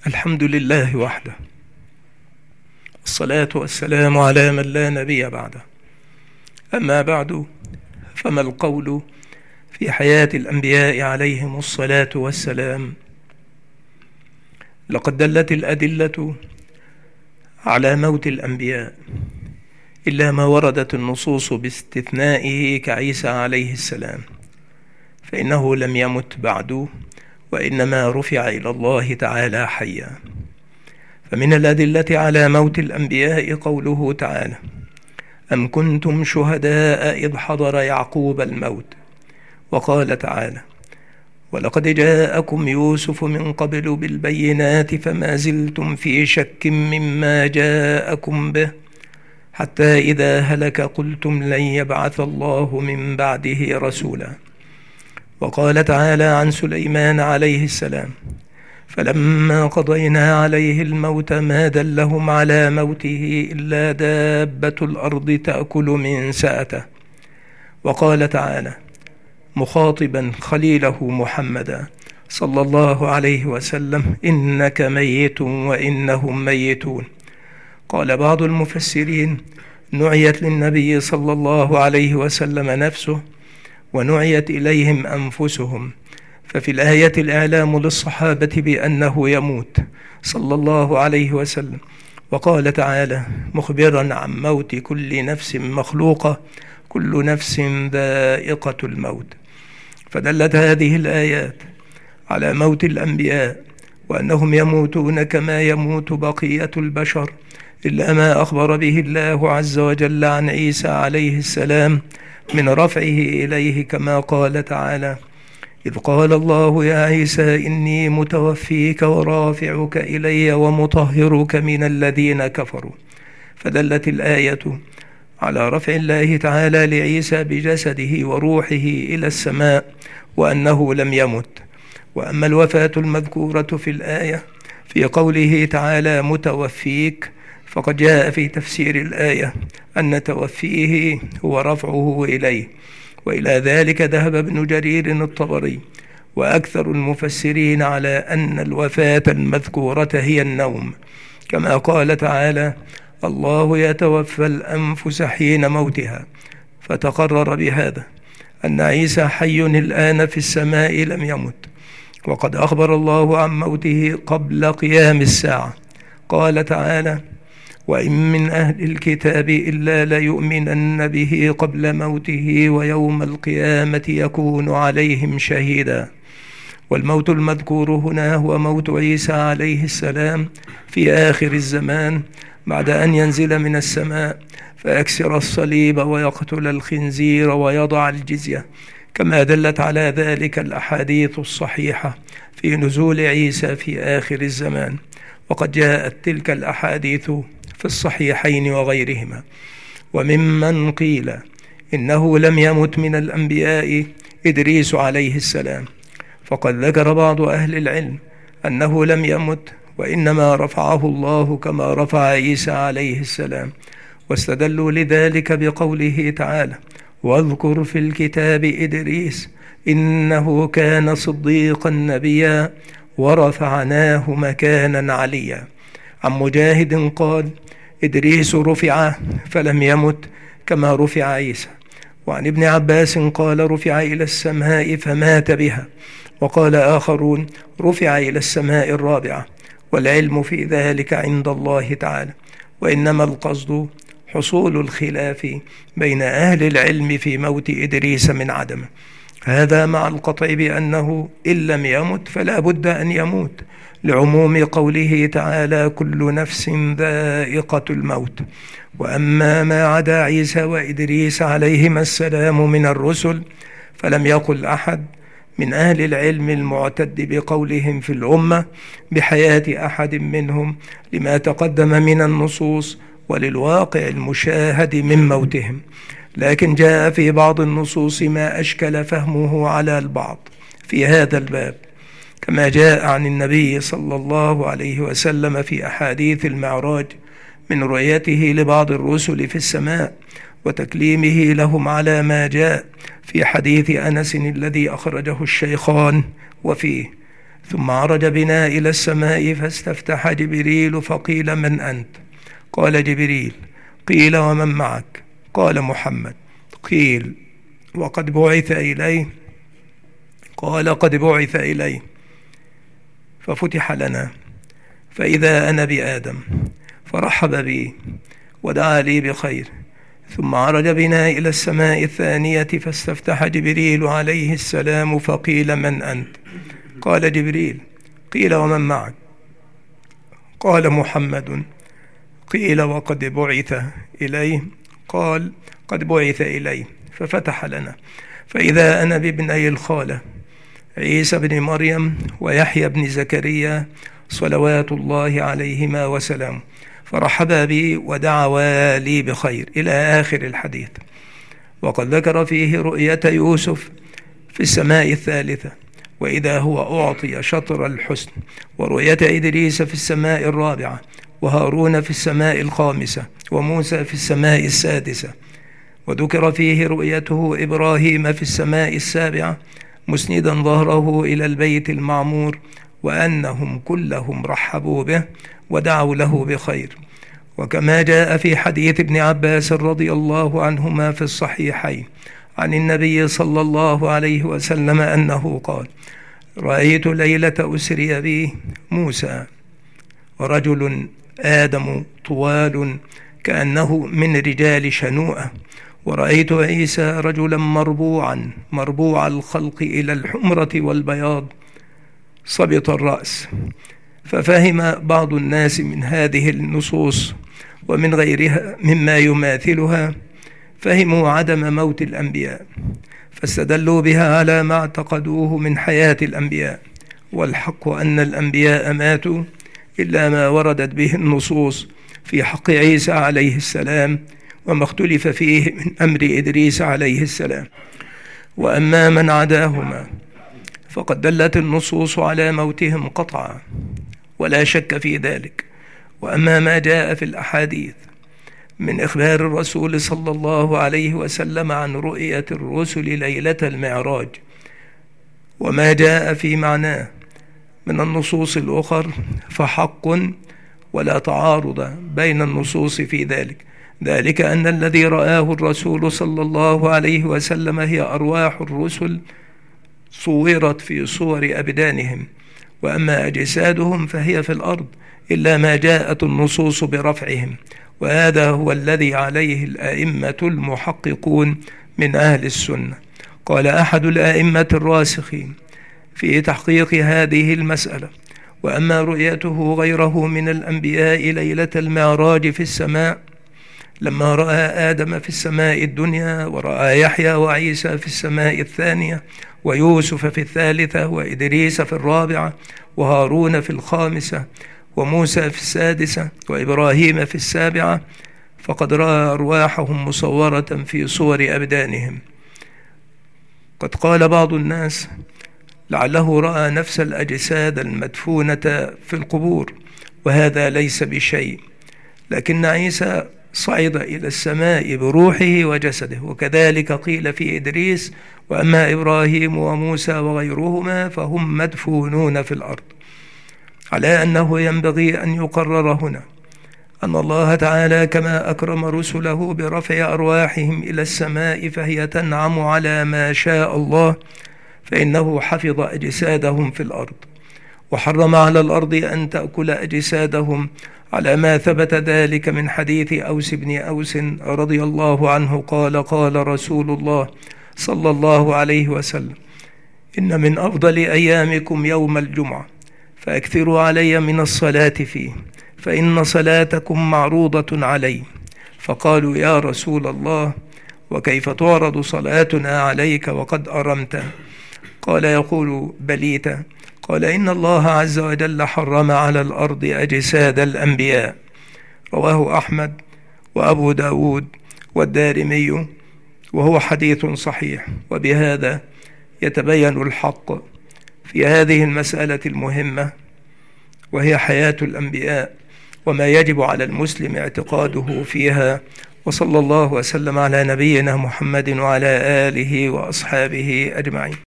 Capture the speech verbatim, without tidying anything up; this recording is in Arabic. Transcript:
الحمد لله وحده، الصلاة والسلام على من لا نبي بعده. أما بعد، فما القول في حياة الأنبياء عليهم الصلاة والسلام؟ لقد دلت الأدلة على موت الأنبياء، إلا ما وردت النصوص باستثنائه كعيسى عليه السلام، فإنه لم يمت بعد، وإنما رفع إلى الله تعالى حيا. فمن الأدلة على موت الأنبياء قوله تعالى: أم كنتم شهداء إذ حضر يعقوب الموت، وقال تعالى: ولقد جاءكم يوسف من قبل بالبينات فما زلتم في شك مما جاءكم به حتى إذا هلك قلتم لن يبعث الله من بعده رسولا. وقال تعالى عن سليمان عليه السلام: فلما قضينا عليه الموت ما دلهم على موته إلا دابة الأرض تأكل من سأته. وقال تعالى مخاطبا خليله محمدا صلى الله عليه وسلم: إنك ميت وإنهم ميتون. قال بعض المفسرين: نعيت للنبي صلى الله عليه وسلم نفسه، ونعيت إليهم أنفسهم، ففي الآية الإعلام للصحابة بأنه يموت صلى الله عليه وسلم. وقال تعالى مخبرا عن موت كل نفس مخلوقة: كل نفس ذائقة الموت. فدلت هذه الآيات على موت الأنبياء، وأنهم يموتون كما يموت بقية البشر، إلا ما أخبر به الله عز وجل عن عيسى عليه السلام من رفعه إليه، كما قال تعالى: إذ قال الله يا عيسى إني متوفيك ورافعك إلي ومطهرك من الذين كفروا. فدلت الآية على رفع الله تعالى لعيسى بجسده وروحه إلى السماء، وأنه لم يمت. وأما الوفاة المذكورة في الآية في قوله تعالى متوفيك، فقد جاء في تفسير الآية أن توفيه هو رفعه إليه، وإلى ذلك ذهب ابن جرير الطبري وأكثر المفسرين على أن الوفاة المذكورة هي النوم، كما قال تعالى: الله يتوفى الأنفس حين موتها. فتقرر بهذا أن عيسى حي الآن في السماء لم يمت، وقد أخبر الله عن موته قبل قيام الساعة. قال تعالى: وإن من أهل الكتاب إلا ليؤمنن به قبل موته ويوم القيامة يكون عليهم شهيدا. والموت المذكور هنا هو موت عيسى عليه السلام في آخر الزمان، بعد أن ينزل من السماء فيكسر الصليب ويقتل الخنزير ويضع الجزية، كما دلت على ذلك الأحاديث الصحيحة في نزول عيسى في آخر الزمان. وقد جاءت تلك الأحاديث في الصحيحين وغيرهما. وممن قيل إنه لم يمت من الأنبياء إدريس عليه السلام، فقد ذكر بعض أهل العلم أنه لم يمت، وإنما رفعه الله كما رفع عيسى عليه السلام، واستدلوا لذلك بقوله تعالى: واذكر في الكتاب إدريس إنه كان صديقا نبيا ورفعناه مكانا عليا. عن مجاهد قال: إدريس رفع فلم يمت كما رفع عيسى. وعن ابن عباس قال: رفع إلى السماء فمات بها. وقال آخرون: رفع إلى السماء الرابعة، والعلم في ذلك عند الله تعالى، وإنما القصد حصول الخلاف بين أهل العلم في موت إدريس من عدمه. هذا مع القطع بأنه إن لم يمت فلا بد أن يموت، لعموم قوله تعالى: كل نفس ذائقة الموت. وأما ما عدا عيسى وإدريس عليهما السلام من الرسل، فلم يقل أحد من أهل العلم المعتد بقولهم في الأمة بحياة أحد منهم، لما تقدم من النصوص وللواقع المشاهد من موتهم. لكن جاء في بعض النصوص ما أشكل فهمه على البعض في هذا الباب، كما جاء عن النبي صلى الله عليه وسلم في أحاديث المعراج من رؤيته لبعض الرسل في السماء وتكليمه لهم على ما جاء في حديث أنس الذي أخرجه الشيخان، وفيه: ثم عرج بنا إلى السماء فاستفتح جبريل فقيل: من أنت؟ قال: جبريل. قيل: ومن معك؟ قال: محمد. قيل: وقد بعث إليه؟ قال: قد بعث إليه. ففتح لنا فإذا أنا بآدم، فرحب بي ودعا لي بخير. ثم عرج بنا إلى السماء الثانية فاستفتح جبريل عليه السلام فقيل: من أنت؟ قال: جبريل. قيل: ومن معك؟ قال: محمد. قيل: وقد بعث إليه؟ قال: قد بعث إليه. ففتح لنا فإذا أنا بابني الخالة عيسى بن مريم ويحيى بن زكريا صلوات الله عليهما وسلامه، فرحبا بي ودعوا لي بخير إلى آخر الحديث. وقد ذكر فيه رؤية يوسف في السماء الثالثة وإذا هو أعطي شطر الحسن، ورؤية إدريس في السماء الرابعة، وهارون في السماء الخامسة، وموسى في السماء السادسة. وذكر فيه رؤيته إبراهيم في السماء السابعة مسندا ظهره إلى البيت المعمور، وأنهم كلهم رحبوا به ودعوا له بخير. وكما جاء في حديث ابن عباس رضي الله عنهما في الصحيحين عن النبي صلى الله عليه وسلم أنه قال: رأيت ليلة أسري بي موسى ورجل آدم طوال كأنه من رجال شنوءة، ورأيت عيسى رجلا مربوعا مربوع الخلق إلى الحمرة والبياض صبط الرأس. ففهم بعض الناس من هذه النصوص ومن غيرها مما يماثلها، فهموا عدم موت الأنبياء فاستدلوا بها على ما اعتقدوه من حياة الأنبياء، والحق أن الأنبياء ماتوا إلا ما وردت به النصوص في حق عيسى عليه السلام وما اختلف فيه من أمر إدريس عليه السلام. وأما من عداهما فقد دلت النصوص على موتهم قطعا ولا شك في ذلك. وأما ما جاء في الأحاديث من إخبار الرسول صلى الله عليه وسلم عن رؤية الرسل ليلة المعراج وما جاء في معناه من النصوص الأخر فحق ولا تعارض بين النصوص في ذلك، ذلك أن الذي رآه الرسول صلى الله عليه وسلم هي أرواح الرسل صورت في صور أبدانهم، وأما أجسادهم فهي في الأرض إلا ما جاءت النصوص برفعهم. وهذا هو الذي عليه الأئمة المحققون من أهل السنة. قال أحد الأئمة الراسخين في تحقيق هذه المسألة: وأما رؤيته غيره من الأنبياء ليلة المعراج في السماء لما رأى آدم في السماء الدنيا، ورأى يحيى وعيسى في السماء الثانية، ويوسف في الثالثة، وإدريس في الرابعة، وهارون في الخامسة، وموسى في السادسة، وإبراهيم في السابعة، فقد رأى أرواحهم مصورة في صور أبدانهم. قد قال بعض الناس لعله رأى نفس الأجساد المدفونة في القبور، وهذا ليس بشيء، لكن عيسى صعد إلى السماء بروحه وجسده، وكذلك قيل في إدريس. وأما إبراهيم وموسى وغيرهما فهم مدفونون في الأرض، على أنه ينبغي أن يقرر هنا أن الله تعالى كما أكرم رسله برفع أرواحهم إلى السماء فهي تنعم على ما شاء الله، فإنه حفظ أجسادهم في الأرض وحرم على الأرض أن تأكل أجسادهم، على ما ثبت ذلك من حديث أوس بن أوس رضي الله عنه قال: قال رسول الله صلى الله عليه وسلم: إن من أفضل أيامكم يوم الجمعة، فأكثروا علي من الصلاة فيه، فإن صلاتكم معروضة علي. فقالوا: يا رسول الله، وكيف تعرض صلاتنا عليك وقد أرمت؟ قال: يقول: بليت. قال: إن الله عز وجل حرم على الأرض أجساد الأنبياء. رواه أحمد وأبو داود والدارمي، وهو حديث صحيح. وبهذا يتبين الحق في هذه المسألة المهمة، وهي حياة الأنبياء وما يجب على المسلم اعتقاده فيها. وصلى الله وسلم على نبينا محمد وعلى آله وأصحابه أجمعين.